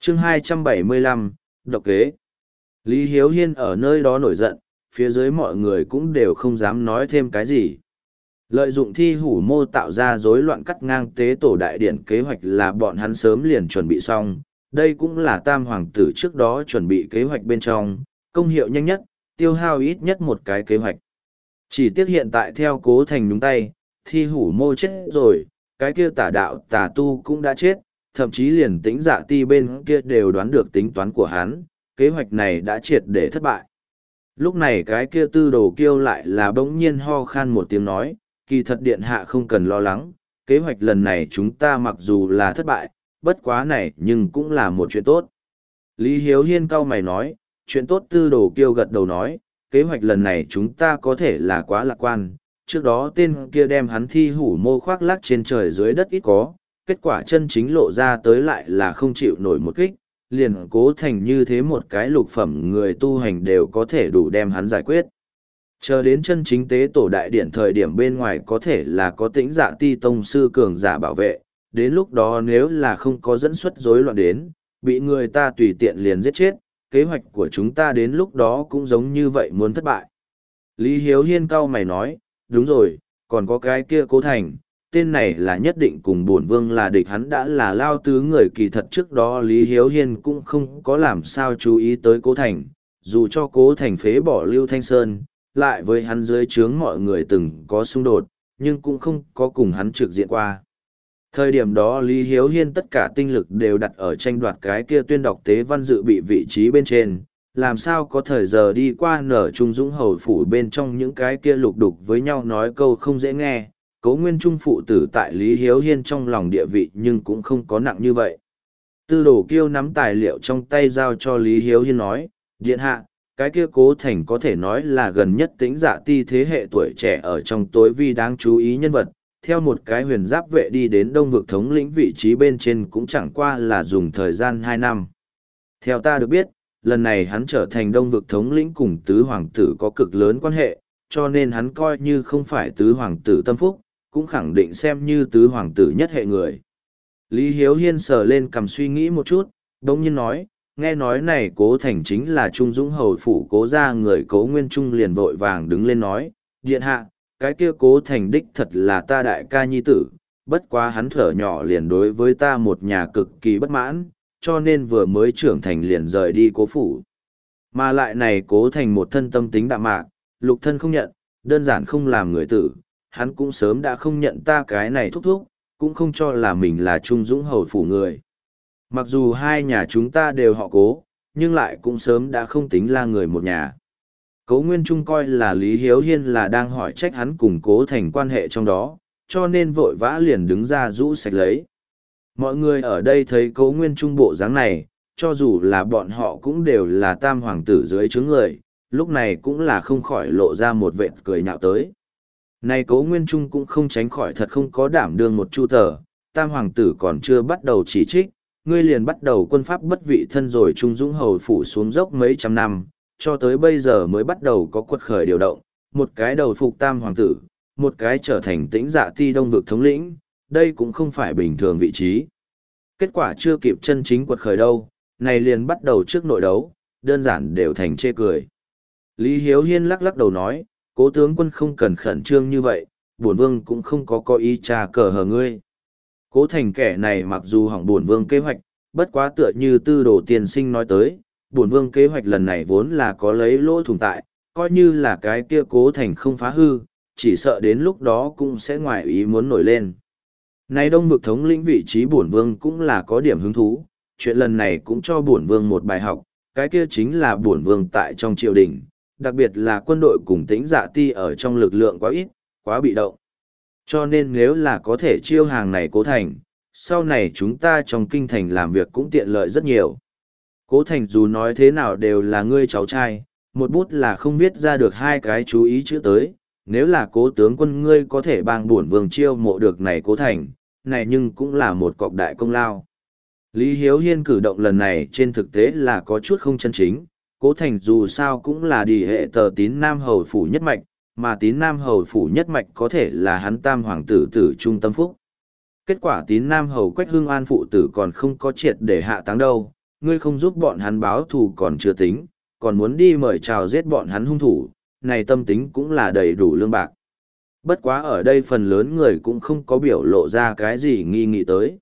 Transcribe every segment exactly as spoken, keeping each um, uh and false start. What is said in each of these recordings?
chương hai trăm bảy mươi lăm, độc kế. Lý Hiếu Hiên ở nơi đó nổi giận, phía dưới mọi người cũng đều không dám nói thêm cái gì. Lợi dụng thi hủ mô tạo ra rối loạn cắt ngang tế tổ đại điện kế hoạch là bọn hắn sớm liền chuẩn bị xong, đây cũng là tam hoàng tử trước đó chuẩn bị kế hoạch bên trong, công hiệu nhanh nhất, tiêu hao ít nhất một cái kế hoạch. Chỉ tiếc hiện tại theo Cố Thành nhúng tay, thi hủ mô chết rồi, cái kia tả đạo tả tu cũng đã chết, thậm chí liền tính dạ ti bên kia đều đoán được tính toán của hắn, kế hoạch này đã triệt để thất bại. Lúc này cái kia tư đồ kiêu lại là bỗng nhiên ho khan một tiếng nói, kỳ thật điện hạ không cần lo lắng, kế hoạch lần này chúng ta mặc dù là thất bại, bất quá này nhưng cũng là một chuyện tốt. Lý Hiếu Hiên cau mày nói, chuyện tốt tư đồ kiêu gật đầu nói, kế hoạch lần này chúng ta có thể là quá lạc quan, trước đó tên kia đem hắn thi hủ mô khoác lác trên trời dưới đất ít có, kết quả chân chính lộ ra tới lại là không chịu nổi một kích, liền Cố Thành như thế một cái lục phẩm người tu hành đều có thể đủ đem hắn giải quyết. Chờ đến chân chính tế tổ đại điện thời điểm bên ngoài có thể là có tĩnh dạ ti tông sư cường giả bảo vệ, đến lúc đó nếu là không có dẫn xuất rối loạn đến, bị người ta tùy tiện liền giết chết, kế hoạch của chúng ta đến lúc đó cũng giống như vậy muốn thất bại. Lý Hiếu Hiên cau mày nói, đúng rồi, còn có cái kia Cố Thành, tên này là nhất định cùng bổn vương là địch, hắn đã là lao tứ người, kỳ thật trước đó Lý Hiếu Hiên cũng không có làm sao chú ý tới Cố Thành, dù cho Cố Thành phế bỏ Lưu Thanh Sơn, lại với hắn dưới trướng mọi người từng có xung đột, nhưng cũng không có cùng hắn trực diện qua. Thời điểm đó Lý Hiếu Hiên tất cả tinh lực đều đặt ở tranh đoạt cái kia tuyên đọc tế văn dự bị vị trí bên trên, làm sao có thời giờ đi qua nở trung dũng hầu phủ bên trong những cái kia lục đục với nhau nói câu không dễ nghe. Cố Nguyên Trung phụ tử tại Lý Hiếu Hiên trong lòng địa vị nhưng cũng không có nặng như vậy. Tư đồ kiêu nắm tài liệu trong tay giao cho Lý Hiếu Hiên nói, điện hạ, cái kia Cố Thành có thể nói là gần nhất tĩnh dạ ti thế hệ tuổi trẻ ở trong tối vi đáng chú ý nhân vật, theo một cái huyền giáp vệ đi đến đông vực thống lĩnh vị trí bên trên cũng chẳng qua là dùng thời gian hai năm. Theo ta được biết, lần này hắn trở thành đông vực thống lĩnh cùng tứ hoàng tử có cực lớn quan hệ, cho nên hắn coi như không phải tứ hoàng tử tâm phúc, cũng khẳng định xem như tứ hoàng tử nhất hệ người. Lý Hiếu Hiên sờ lên cầm suy nghĩ một chút, đồng nhiên nói, nghe nói này Cố Thành chính là Trung Dũng hầu phủ Cố gia người. Cố Nguyên Trung liền vội vàng đứng lên nói, điện hạ, cái kia Cố Thành đích thật là ta đại ca nhi tử, bất quá hắn thở nhỏ liền đối với ta một nhà cực kỳ bất mãn, cho nên vừa mới trưởng thành liền rời đi Cố phủ. Mà lại này Cố Thành một thân tâm tính đạm mạc, lục thân không nhận, đơn giản không làm người tử, hắn cũng sớm đã không nhận ta cái này thúc thúc, cũng không cho là mình là Trung Dũng hầu phủ người. Mặc dù hai nhà chúng ta đều họ Cố, nhưng lại cũng sớm đã không tính là người một nhà. Cố Nguyên Trung coi là Lý Hiếu Hiên là đang hỏi trách hắn cùng Cố Thành quan hệ trong đó, cho nên vội vã liền đứng ra rũ sạch lấy. Mọi người ở đây thấy Cố Nguyên Trung bộ dáng này, cho dù là bọn họ cũng đều là tam hoàng tử dưới chướng người, lúc này cũng là không khỏi lộ ra một vệt cười nhạo tới. Này Cố Nguyên Trung cũng không tránh khỏi thật không có đảm đương một chu tờ, tam hoàng tử còn chưa bắt đầu chỉ trích, ngươi liền bắt đầu quân pháp bất vị thân rồi Trung Dũng hầu phủ xuống dốc mấy trăm năm, cho tới bây giờ mới bắt đầu có quật khởi điều động, một cái đầu phục tam hoàng tử, một cái trở thành tĩnh dạ ti đông vực thống lĩnh, đây cũng không phải bình thường vị trí. Kết quả chưa kịp chân chính quật khởi đâu, này liền bắt đầu trước nội đấu, đơn giản đều thành chê cười. Lý Hiếu Hiên lắc lắc đầu nói, Cố tướng quân không cần khẩn trương như vậy, bổn vương cũng không có có ý trà cờ hờ ngươi. Cố Thành kẻ này mặc dù hỏng bổn vương kế hoạch, bất quá tựa như tư đồ tiên sinh nói tới, bổn vương kế hoạch lần này vốn là có lấy lỗ thủng tại, coi như là cái kia Cố Thành không phá hư, chỉ sợ đến lúc đó cũng sẽ ngoài ý muốn nổi lên. Này đông vực thống lĩnh vị trí bổn vương cũng là có điểm hứng thú, chuyện lần này cũng cho bổn vương một bài học, cái kia chính là bổn vương tại trong triều đình, đặc biệt là quân đội cùng tĩnh dạ ti ở trong lực lượng quá ít, quá bị động. Cho nên nếu là có thể chiêu hàng này Cố Thành, sau này chúng ta trong kinh thành làm việc cũng tiện lợi rất nhiều. Cố Thành dù nói thế nào đều là ngươi cháu trai, một bút là không viết ra được hai cái chú ý chữ tới, nếu là Cố tướng quân ngươi có thể bang bổn vương chiêu mộ được này Cố Thành, này nhưng cũng là một cọc đại công lao. Lý Hiếu Hiên cử động lần này trên thực tế là có chút không chân chính, Cố Thành dù sao cũng là đi hệ tờ tín Nam Hầu Phủ nhất mạch, mà tín Nam Hầu Phủ nhất mạch có thể là hắn tam hoàng tử tử trung tâm phúc. Kết quả tín Nam Hầu Quách Hưng An phụ tử còn không có triệt để hạ táng đâu, ngươi không giúp bọn hắn báo thù còn chưa tính, còn muốn đi mời chào giết bọn hắn hung thủ, này tâm tính cũng là đầy đủ lương bạc. Bất quá ở đây phần lớn người cũng không có biểu lộ ra cái gì nghi nghị tới.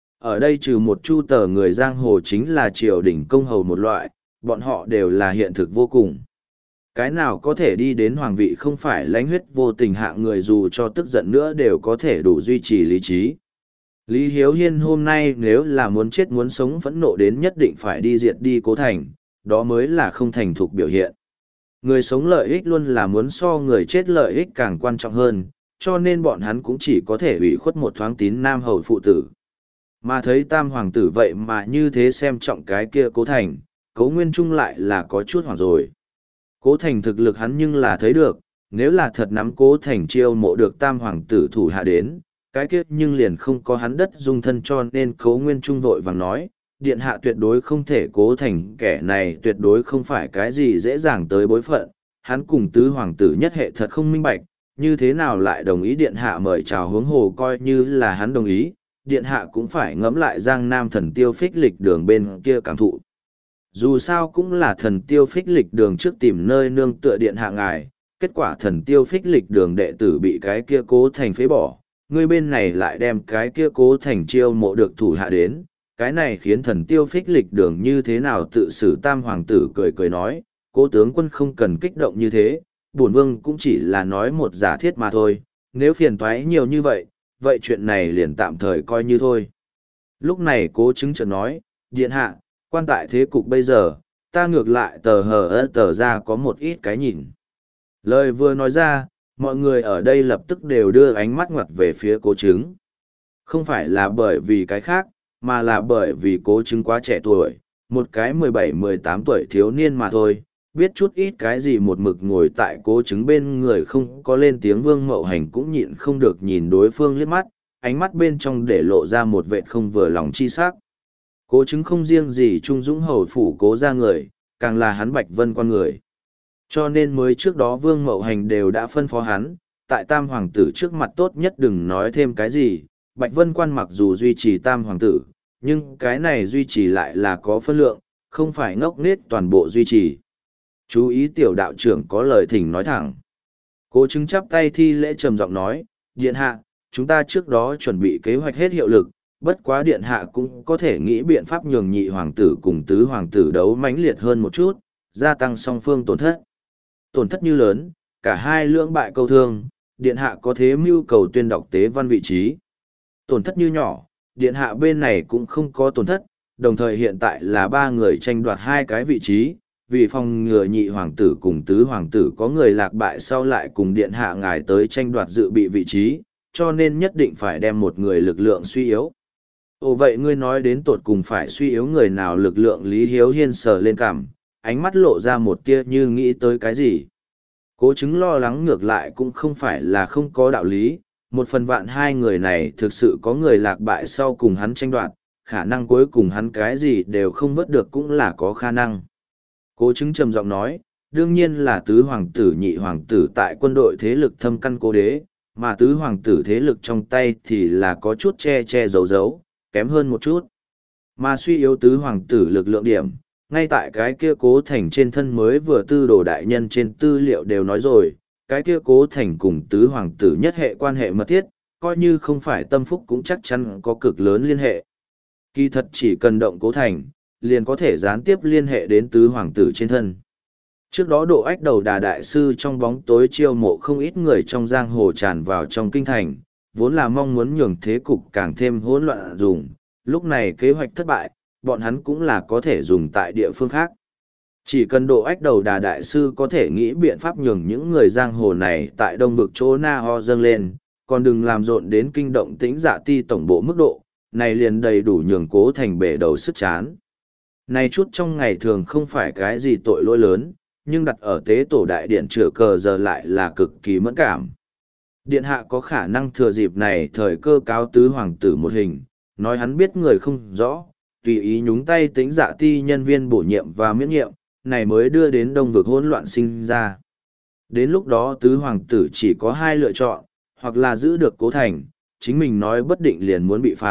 Ở đây trừ một chu tờ người giang hồ chính là triều đình công hầu một loại, bọn họ đều là hiện thực vô cùng. Cái nào có thể đi đến hoàng vị không phải lãnh huyết vô tình hạ người dù cho tức giận nữa đều có thể đủ duy trì lý trí. Lý Hiếu Hiên hôm nay nếu là muốn chết muốn sống phẫn nộ đến nhất định phải đi diệt đi Cố Thành, đó mới là không thành thục biểu hiện. Người sống lợi ích luôn là muốn so người chết lợi ích càng quan trọng hơn, cho nên bọn hắn cũng chỉ có thể ủy khuất một thoáng tín nam hầu phụ tử. Mà thấy tam hoàng tử vậy mà như thế xem trọng cái kia Cố Thành, Cố Nguyên Trung lại là có chút hoảng rồi. Cố Thành thực lực hắn nhưng là thấy được, nếu là thật nắm Cố Thành chiêu mộ được tam hoàng tử thủ hạ đến, cái kiếp nhưng liền không có hắn đất dung thân cho nên Cố Nguyên Trung vội vàng nói, điện hạ tuyệt đối không thể Cố Thành kẻ này tuyệt đối không phải cái gì dễ dàng tới bối phận, hắn cùng tứ hoàng tử nhất hệ thật không minh bạch, như thế nào lại đồng ý điện hạ mời chào hướng hồ coi như là hắn đồng ý, điện hạ cũng phải ngẫm lại Giang Nam thần tiêu phích lịch đường bên kia cảm thụ. Dù sao cũng là thần tiêu phích lịch đường trước tìm nơi nương tựa điện hạ ngài, kết quả thần tiêu phích lịch đường đệ tử bị cái kia Cố Thành phế bỏ, người bên này lại đem cái kia Cố Thành chiêu mộ được thủ hạ đến, cái này khiến thần tiêu phích lịch đường như thế nào tự xử tam hoàng tử cười cười nói, Cố tướng quân không cần kích động như thế, bổn vương cũng chỉ là nói một giả thiết mà thôi, nếu phiền toái nhiều như vậy, vậy chuyện này liền tạm thời coi như thôi. Lúc này Cố chứng chợt nói, điện hạ, quan tại thế cục bây giờ, ta ngược lại tờ hờ ơ tờ ra có một ít cái nhìn. Lời vừa nói ra, mọi người ở đây lập tức đều đưa ánh mắt ngoặt về phía Cố chứng. Không phải là bởi vì cái khác, mà là bởi vì Cố chứng quá trẻ tuổi, một cái mười bảy mười tám tuổi thiếu niên mà thôi, biết chút ít cái gì một mực ngồi tại Cố chứng bên người không có lên tiếng Vương Mậu Hành cũng nhịn không được nhìn đối phương liếc mắt, ánh mắt bên trong để lộ ra một vệt không vừa lòng chi sắc. Cố chứng không riêng gì Trung Dũng hầu phủ Cố ra người, càng là hắn Bạch Vân quan người. Cho nên mới trước đó Vương Mậu Hành đều đã phân phó hắn, tại tam hoàng tử trước mặt tốt nhất đừng nói thêm cái gì, Bạch Vân quan mặc dù duy trì tam hoàng tử, nhưng cái này duy trì lại là có phân lượng, không phải ngốc nghếch toàn bộ duy trì. Chú ý tiểu đạo trưởng có lời thỉnh nói thẳng. Cố chứng chắp tay thi lễ trầm giọng nói, điện hạ, chúng ta trước đó chuẩn bị kế hoạch hết hiệu lực, bất quá điện hạ cũng có thể nghĩ biện pháp nhường nhị hoàng tử cùng tứ hoàng tử đấu mãnh liệt hơn một chút, gia tăng song phương tổn thất. Tổn thất như lớn, cả hai lưỡng bại câu thương, điện hạ có thế mưu cầu tuyên đọc tế văn vị trí. Tổn thất như nhỏ, điện hạ bên này cũng không có tổn thất, đồng thời hiện tại là ba người tranh đoạt hai cái vị trí, vì phòng ngừa nhị hoàng tử cùng tứ hoàng tử có người lạc bại sau lại cùng điện hạ ngài tới tranh đoạt dự bị vị trí, cho nên nhất định phải đem một người lực lượng suy yếu. Ồ vậy ngươi nói đến tột cùng phải suy yếu người nào lực lượng Lý Hiếu Hiên sờ lên cằm, ánh mắt lộ ra một tia như nghĩ tới cái gì. Cố chứng lo lắng ngược lại cũng không phải là không có đạo lý, một phần vạn hai người này thực sự có người lạc bại sau cùng hắn tranh đoạt, khả năng cuối cùng hắn cái gì đều không vớt được cũng là có khả năng. Cố chứng trầm giọng nói, đương nhiên là tứ hoàng tử nhị hoàng tử tại quân đội thế lực thâm căn cố đế, mà tứ hoàng tử thế lực trong tay thì là có chút che che giấu giấu, kém hơn một chút. Mà suy yếu tứ hoàng tử lực lượng điểm, ngay tại cái kia Cố Thành trên thân mới vừa tư đồ đại nhân trên tư liệu đều nói rồi, cái kia Cố Thành cùng tứ hoàng tử nhất hệ quan hệ mật thiết, coi như không phải tâm phúc cũng chắc chắn có cực lớn liên hệ. Kỳ thật chỉ cần động Cố Thành, liền có thể gián tiếp liên hệ đến tứ hoàng tử trên thân. Trước đó độ ách đầu đà đại sư trong bóng tối chiêu mộ không ít người trong giang hồ tràn vào trong kinh thành, vốn là mong muốn nhường thế cục càng thêm hỗn loạn dùng, lúc này kế hoạch thất bại, bọn hắn cũng là có thể dùng tại địa phương khác. Chỉ cần độ ách đầu đà đại sư có thể nghĩ biện pháp nhường những người giang hồ này tại đông vực chỗ Na Ho dâng lên, còn đừng làm rộn đến kinh động tĩnh dạ ti tổng bộ mức độ, này liền đầy đủ nhường Cố Thành bể đầu sức chán. Này chút trong ngày thường không phải cái gì tội lỗi lớn, nhưng đặt ở tế tổ đại điện chữa cờ giờ lại là cực kỳ mẫn cảm. Điện hạ có khả năng thừa dịp này thời cơ cáo tứ hoàng tử một hình, nói hắn biết người không rõ, tùy ý nhúng tay tính dạ ti nhân viên bổ nhiệm và miễn nhiệm, này mới đưa đến đông vực hỗn loạn sinh ra. Đến lúc đó tứ hoàng tử chỉ có hai lựa chọn, hoặc là giữ được Cố Thành, chính mình nói bất định liền muốn bị phạt,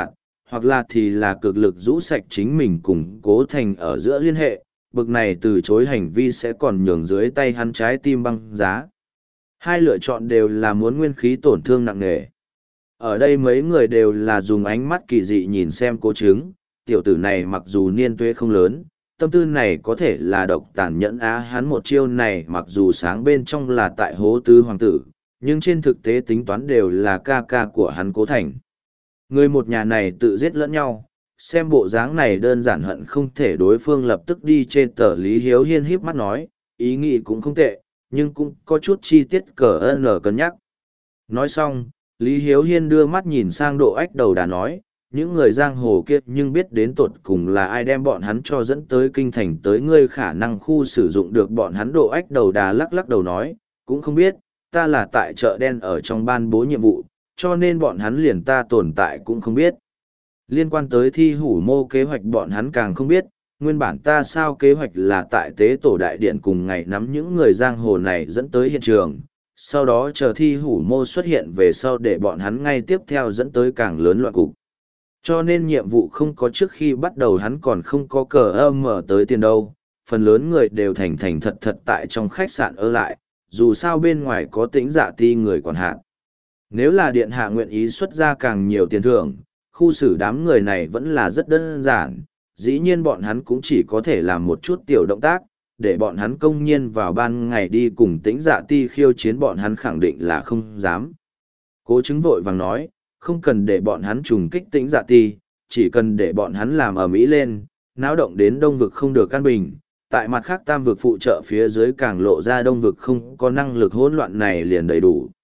hoặc là thì là cực lực rũ sạch chính mình cùng Cố Thành ở giữa liên hệ, bực này từ chối hành vi sẽ còn nhường dưới tay hắn trái tim băng giá. Hai lựa chọn đều là muốn nguyên khí tổn thương nặng nề. Ở đây mấy người đều là dùng ánh mắt kỳ dị nhìn xem Cố Chứng, tiểu tử này mặc dù niên tuế không lớn, tâm tư này có thể là độc tàn nhẫn á, hắn một chiêu này mặc dù sáng bên trong là tại hố tứ hoàng tử, nhưng trên thực tế tính toán đều là ca ca của hắn Cố Thành. Người một nhà này tự giết lẫn nhau, xem bộ dáng này đơn giản hận không thể đối phương lập tức đi trên tờ. Lý Hiếu Hiên híp mắt nói, ý nghĩ cũng không tệ, nhưng cũng có chút chi tiết cờ ơn cân nhắc. Nói xong, Lý Hiếu Hiên đưa mắt nhìn sang Độ Ách Đầu Đà nói, những người giang hồ kia nhưng biết đến tột cùng là ai đem bọn hắn cho dẫn tới kinh thành tới ngươi khả năng khu sử dụng được bọn hắn. Độ Ách Đầu Đà lắc lắc đầu nói, cũng không biết, ta là tại chợ đen ở trong ban bố nhiệm vụ, cho nên bọn hắn liền ta tồn tại cũng không biết. Liên quan tới thi hủ mô kế hoạch bọn hắn càng không biết, nguyên bản ta sao kế hoạch là tại tế tổ đại điện cùng ngày nắm những người giang hồ này dẫn tới hiện trường, sau đó chờ thi hủ mô xuất hiện về sau để bọn hắn ngay tiếp theo dẫn tới càng lớn loạn cục. Cho nên nhiệm vụ không có trước khi bắt đầu hắn còn không có cờ âm mở tới tiền đâu, phần lớn người đều thành thành thật thật tại trong khách sạn ở lại, dù sao bên ngoài có tĩnh dạ ti người còn hạn. Nếu là điện hạ nguyện ý xuất ra càng nhiều tiền thưởng, khu xử đám người này vẫn là rất đơn giản, dĩ nhiên bọn hắn cũng chỉ có thể làm một chút tiểu động tác, để bọn hắn công nhiên vào ban ngày đi cùng tĩnh dạ ti khiêu chiến bọn hắn khẳng định là không dám. Cố Chứng vội vàng nói, không cần để bọn hắn trùng kích tĩnh dạ ti, chỉ cần để bọn hắn làm ầm ĩ lên, náo động đến đông vực không được căn bình, tại mặt khác tam vực phụ trợ phía dưới càng lộ ra đông vực không có năng lực hỗn loạn này liền đầy đủ.